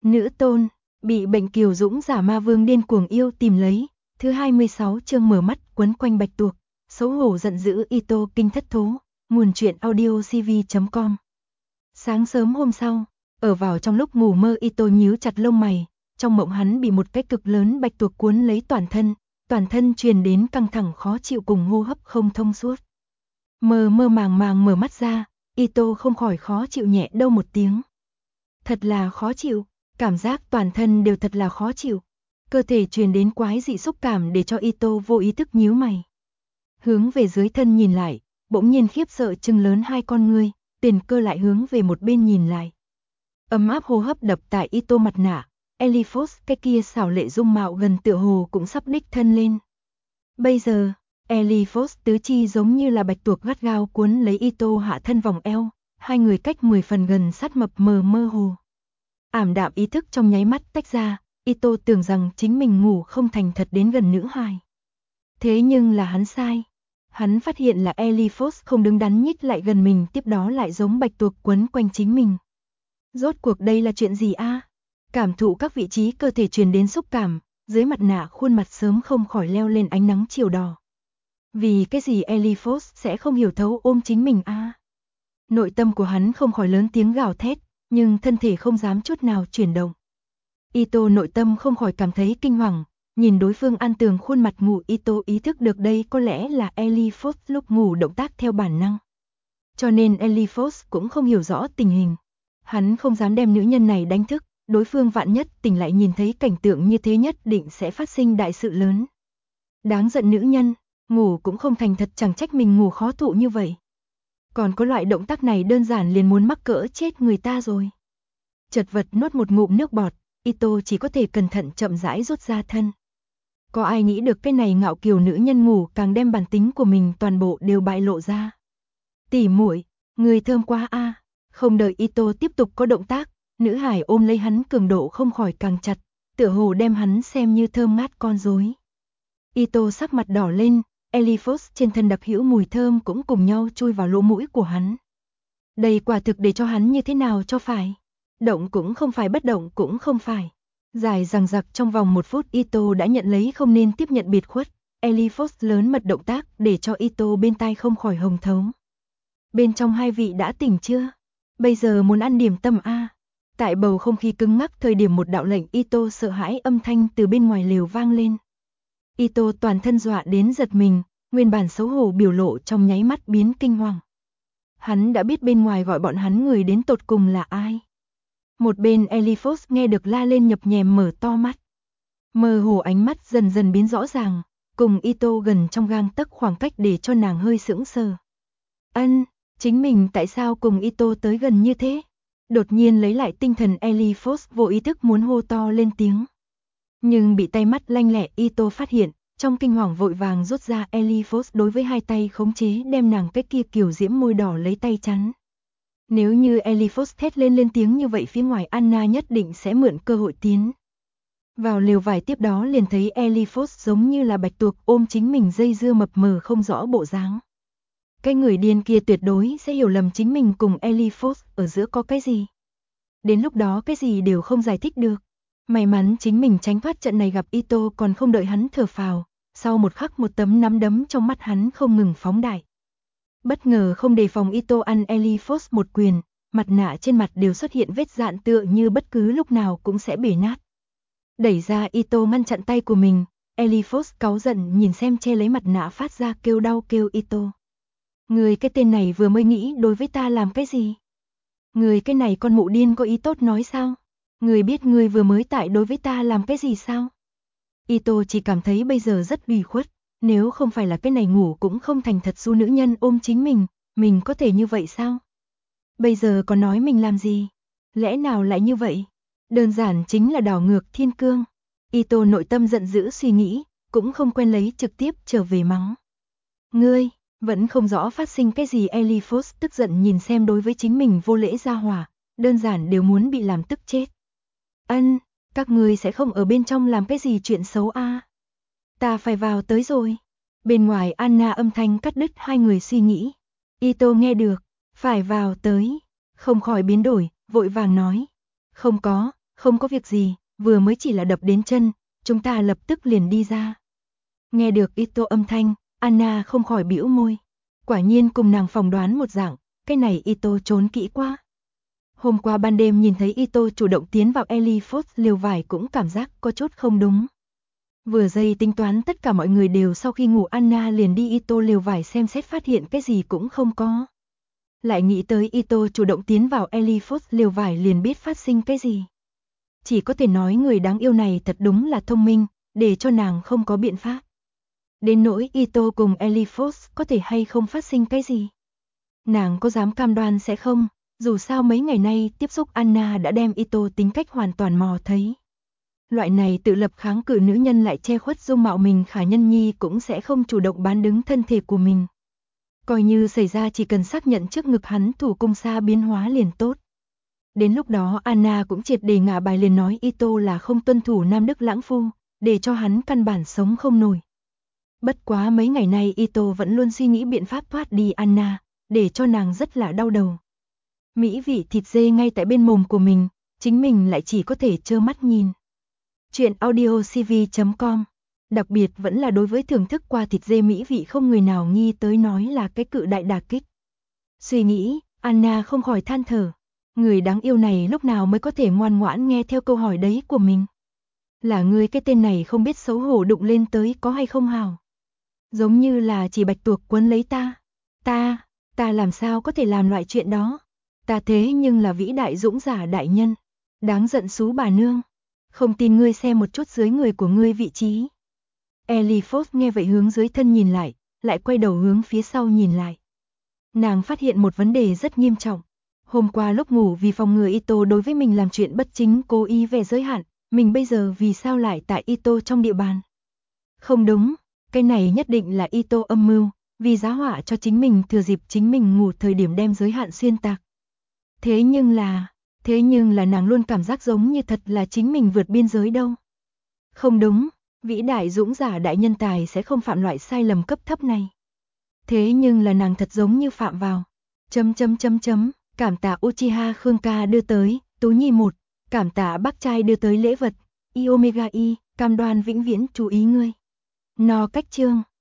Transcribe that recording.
Nữ tôn, bị bệnh kiều dũng giả ma vương điên cuồng yêu tìm lấy, thứ 26 chương mở mắt quấn quanh bạch tuộc, xấu hổ giận dữ Ito kinh thất thố, nguồn truyện audio cv.com. Sáng sớm hôm sau, ở vào trong lúc ngủ mơ Ito nhíu chặt lông mày, trong mộng hắn bị một cái cực lớn bạch tuộc cuốn lấy toàn thân truyền đến căng thẳng khó chịu cùng hô hấp không thông suốt. Mơ mơ màng màng mở mắt ra, Ito không khỏi khó chịu nhẹ đâu một tiếng. Thật là khó chịu. Cảm giác toàn thân đều thật là khó chịu. Cơ thể truyền đến quái dị xúc cảm để cho Ito vô ý thức nhíu mày. Hướng về dưới thân nhìn lại, bỗng nhiên khiếp sợ trừng lớn hai con ngươi, tiền cơ lại hướng về một bên nhìn lại. Ấm áp hô hấp đập tại Ito mặt nạ, Eliphos cái kia xảo lệ dung mạo gần tựa hồ cũng sắp đích thân lên. Bây giờ, Eliphos tứ chi giống như là bạch tuộc gắt gao cuốn lấy Ito hạ thân vòng eo, hai người cách 10 phần gần sát mập mờ mơ hồ. Ảm đạm ý thức trong nháy mắt tách ra, Ito tưởng rằng chính mình ngủ không thành thật đến gần nữ hài. Thế nhưng là hắn sai. Hắn phát hiện là Eliphos không đứng đắn nhích lại gần mình, tiếp đó lại giống bạch tuộc quấn quanh chính mình. Rốt cuộc đây là chuyện gì a? Cảm thụ các vị trí cơ thể truyền đến xúc cảm, dưới mặt nạ khuôn mặt sớm không khỏi leo lên ánh nắng chiều đỏ. Vì cái gì Eliphos sẽ không hiểu thấu ôm chính mình a? Nội tâm của hắn không khỏi lớn tiếng gào thét, nhưng thân thể không dám chút nào chuyển động. Ito nội tâm không khỏi cảm thấy kinh hoàng, nhìn đối phương an tường khuôn mặt ngủ, Ito ý thức được đây có lẽ là Eliphos lúc ngủ động tác theo bản năng. Cho nên Eliphos cũng không hiểu rõ tình hình. Hắn không dám đem nữ nhân này đánh thức, đối phương vạn nhất tỉnh lại nhìn thấy cảnh tượng như thế nhất định sẽ phát sinh đại sự lớn. Đáng giận nữ nhân, ngủ cũng không thành thật, chẳng trách mình ngủ khó thụ như vậy. Còn có loại động tác này đơn giản liền muốn mắc cỡ chết người ta rồi. Chật vật nuốt một ngụm nước bọt, Ito chỉ có thể cẩn thận chậm rãi rút ra thân. Có ai nghĩ được cái này ngạo kiều nữ nhân ngủ càng đem bản tính của mình toàn bộ đều bại lộ ra. Tỉ muội, người thơm quá a. Không đợi Ito tiếp tục có động tác, nữ hải ôm lấy hắn cường độ không khỏi càng chặt, tựa hồ đem hắn xem như thơm ngát con rối. Ito sắc mặt đỏ lên, Eliphos trên thân đặc hữu mùi thơm cũng cùng nhau chui vào lỗ mũi của hắn. Đây quả thực để cho hắn như thế nào cho phải. Động cũng không phải, bất động cũng không phải. Dài dằng dặc trong vòng 1 phút Ito đã nhận lấy không nên tiếp nhận biệt khuất. Eliphos lớn mật động tác để cho Ito bên tai không khỏi hồng thấu. Bên trong hai vị đã tỉnh chưa? Bây giờ muốn ăn điểm tâm a? Tại bầu không khí cứng ngắc thời điểm một đạo lệnh Ito sợ hãi âm thanh từ bên ngoài lều vang lên. Ito toàn thân dọa đến giật mình, nguyên bản xấu hổ biểu lộ trong nháy mắt biến kinh hoàng. Hắn đã biết bên ngoài gọi bọn hắn người đến tột cùng là ai. Một bên Eliphos nghe được la lên nhập nhèm mở to mắt. Mơ hồ ánh mắt dần dần biến rõ ràng, cùng Ito gần trong gang tấc khoảng cách để cho nàng hơi sững sờ. Chính mình tại sao cùng Ito tới gần như thế? Đột nhiên lấy lại tinh thần Eliphos vô ý thức muốn hô to lên tiếng. Nhưng bị tay mắt lanh lẹ Ito phát hiện, trong kinh hoàng vội vàng rút ra, Eliphos đối với hai tay khống chế đem nàng cái kia kiều diễm môi đỏ lấy tay chắn. Nếu như Eliphos thét lên tiếng như vậy, phía ngoài Anna nhất định sẽ mượn cơ hội tiến vào lều vải, tiếp đó liền thấy Eliphos giống như là bạch tuộc ôm chính mình dây dưa mập mờ không rõ bộ dáng. Cái người điên kia tuyệt đối sẽ hiểu lầm chính mình cùng Eliphos ở giữa có cái gì. Đến lúc đó cái gì đều không giải thích được. May mắn chính mình tránh thoát trận này, gặp Ito còn không đợi hắn thở phào, sau một khắc một tấm nắm đấm trong mắt hắn không ngừng phóng đại. Bất ngờ không đề phòng Ito ăn Eliphos một quyền, mặt nạ trên mặt đều xuất hiện vết dạn tựa như bất cứ lúc nào cũng sẽ bể nát. Đẩy ra Ito ngăn chặn tay của mình, Eliphos cáu giận nhìn xem che lấy mặt nạ phát ra kêu đau kêu Ito. Người cái tên này vừa mới nghĩ đối với ta làm cái gì? Người cái này con mụ điên có ý tốt nói sao? Người biết người vừa mới tại đối với ta làm cái gì sao? Ito chỉ cảm thấy bây giờ rất ủy khuất, nếu không phải là cái này ngủ cũng không thành thật du nữ nhân ôm chính mình có thể như vậy sao? Bây giờ còn nói mình làm gì? Lẽ nào lại như vậy? Đơn giản chính là đảo ngược thiên cương. Ito nội tâm giận dữ suy nghĩ, cũng không quen lấy trực tiếp trở về mắng. Ngươi, vẫn không rõ phát sinh cái gì. Eliphos tức giận nhìn xem đối với chính mình vô lễ gia hỏa, đơn giản đều muốn bị làm tức chết. Các ngươi sẽ không ở bên trong làm cái gì chuyện xấu a? Ta phải vào tới rồi. Bên ngoài Anna âm thanh cắt đứt hai người suy nghĩ. Ito nghe được, phải vào tới, không khỏi biến đổi, vội vàng nói. Không có, Không có việc gì, vừa mới chỉ là đập đến chân, chúng ta lập tức liền đi ra. Nghe được Ito âm thanh, Anna không khỏi bĩu môi. Quả nhiên cùng nàng phỏng đoán một dạng, cái này Ito trốn kỹ quá. Hôm qua ban đêm nhìn thấy Ito chủ động tiến vào Elifos liều vải cũng cảm giác có chút không đúng. Vừa giây tính toán tất cả mọi người đều sau khi ngủ, Anna liền đi Ito liều vải xem xét, phát hiện cái gì cũng không có. Lại nghĩ tới Ito chủ động tiến vào Elifos liều vải liền biết phát sinh cái gì. Chỉ có thể nói người đáng yêu này thật đúng là thông minh, để cho nàng không có biện pháp. Đến nỗi Ito cùng Elifos có thể hay không phát sinh cái gì. Nàng có dám cam đoan sẽ không, dù sao mấy ngày nay tiếp xúc Anna đã đem Ito tính cách hoàn toàn mò thấy. Loại này tự lập kháng cự nữ nhân lại che khuất dung mạo mình, Khả Nhân Nhi cũng sẽ không chủ động bán đứng thân thể của mình. Coi như xảy ra chỉ cần xác nhận trước ngực hắn thủ cung xa biến hóa liền tốt. Đến lúc đó Anna cũng triệt để ngả bài, liền nói Ito là không tuân thủ nam đức lãng phu, để cho hắn căn bản sống không nổi. Bất quá mấy ngày nay Ito vẫn luôn suy nghĩ biện pháp thoát đi Anna, để cho nàng rất là đau đầu. Mỹ vị thịt dê ngay tại bên mồm của mình, chính mình lại chỉ có thể trơ mắt nhìn. Chuyện audiocv.com. Đặc biệt vẫn là đối với thưởng thức qua thịt dê mỹ vị không người nào nghi tới nói là cái cự đại đả kích. Suy nghĩ, Anna không khỏi than thở. Người đáng yêu này lúc nào mới có thể ngoan ngoãn nghe theo câu hỏi đấy của mình. Là ngươi cái tên này không biết xấu hổ đụng lên tới có hay không hào. Giống như là chỉ bạch tuộc quấn lấy ta. Ta làm sao có thể làm loại chuyện đó. Ta thế nhưng là vĩ đại dũng giả đại nhân. Đáng giận xú bà nương. Không tin ngươi xem một chút dưới người của ngươi vị trí. Elifos nghe vậy hướng dưới thân nhìn lại quay đầu hướng phía sau nhìn lại. Nàng phát hiện một vấn đề rất nghiêm trọng. Hôm qua lúc ngủ vì phòng ngừa Ito đối với mình làm chuyện bất chính cố ý về giới hạn, mình bây giờ vì sao lại tại Ito trong địa bàn? Không đúng, cái này nhất định là Ito âm mưu, vì giá họa cho chính mình thừa dịp chính mình ngủ thời điểm đem giới hạn xuyên tạc. Thế nhưng là nàng luôn cảm giác giống như thật là chính mình vượt biên giới đâu. Không đúng, vĩ đại dũng giả đại nhân tài sẽ không phạm loại sai lầm cấp thấp này. Thế nhưng là nàng thật giống như phạm vào. Cảm tạ Uchiha Khương ca đưa tới, Tú Nhi 1, cảm tạ bác trai đưa tới lễ vật, Iomega Y, cam đoan vĩnh viễn chú ý ngươi. No cách chương.